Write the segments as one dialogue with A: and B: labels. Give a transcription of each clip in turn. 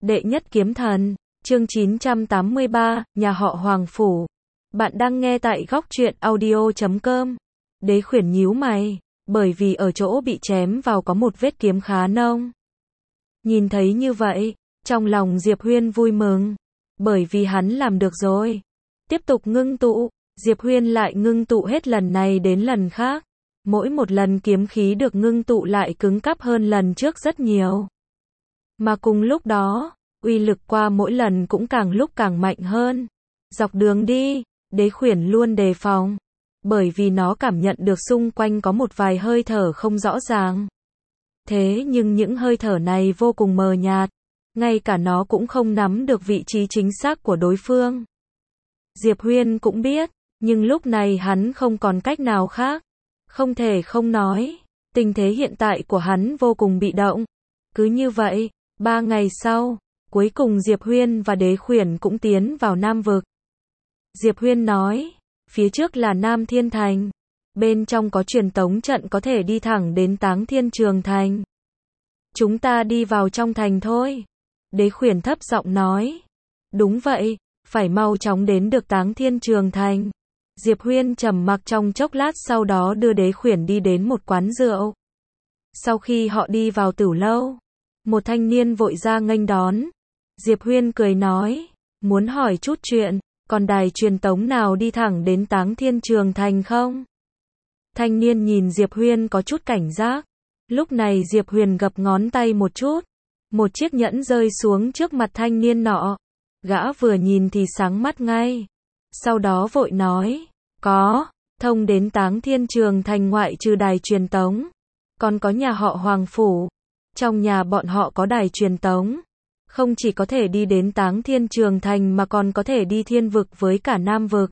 A: Đệ nhất kiếm thần, chương 983, nhà họ Hoàng Phủ. Bạn đang nghe tại góc truyện audio.com. Đế khuyển nhíu mày, bởi vì ở chỗ bị chém vào có một vết kiếm khá nông. Nhìn thấy như vậy, trong lòng Diệp Huyên vui mừng, bởi vì hắn làm được rồi. Tiếp tục ngưng tụ, Diệp Huyên lại ngưng tụ hết lần này đến lần khác. Mỗi một lần kiếm khí được ngưng tụ lại cứng cáp hơn lần trước rất nhiều. Mà cùng lúc đó, uy lực qua mỗi lần cũng càng lúc càng mạnh hơn. Dọc đường đi, Đế khuyển luôn đề phòng, bởi vì nó cảm nhận được xung quanh có một vài hơi thở không rõ ràng. Thế nhưng những hơi thở này vô cùng mờ nhạt, ngay cả nó cũng không nắm được vị trí chính xác của đối phương. Diệp Huyên cũng biết, nhưng lúc này hắn không còn cách nào khác. Không thể không nói, tình thế hiện tại của hắn vô cùng bị động. Cứ như vậy, 3 ngày sau, cuối cùng Diệp Huyên và Đế khuyển cũng tiến vào Nam Vực. Diệp Huyên nói, phía trước là Nam Thiên Thành, bên trong có truyền tống trận có thể đi thẳng đến Táng Thiên Trường Thành. Chúng ta đi vào trong thành thôi. Đế khuyển thấp giọng nói, đúng vậy, phải mau chóng đến được Táng Thiên Trường Thành. Diệp Huyên trầm mặc trong chốc lát, sau đó đưa Đế khuyển đi đến một quán rượu. Sau khi họ đi vào tử lâu, một thanh niên vội ra nghênh đón. Diệp Huyên cười nói, muốn hỏi chút chuyện, còn đài truyền tống nào đi thẳng đến Táng Thiên Trường Thành không? Thanh niên nhìn Diệp Huyên có chút cảnh giác. Lúc này Diệp Huyên gập ngón tay một chút, một chiếc nhẫn rơi xuống trước mặt thanh niên nọ. Gã vừa nhìn thì sáng mắt ngay. Sau đó vội nói, có, thông đến Táng Thiên Trường Thành ngoại trừ đài truyền tống, còn có nhà họ Hoàng Phủ. Trong nhà bọn họ có đài truyền tống, không chỉ có thể đi đến Táng Thiên Trường Thành mà còn có thể đi Thiên Vực với cả Nam Vực.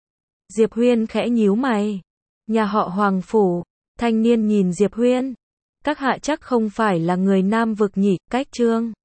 A: Diệp Huyên khẽ nhíu mày. Nhà họ Hoàng Phủ. Thanh niên nhìn Diệp Huyên. Các hạ chắc không phải là người Nam Vực nhỉ? Cách Trương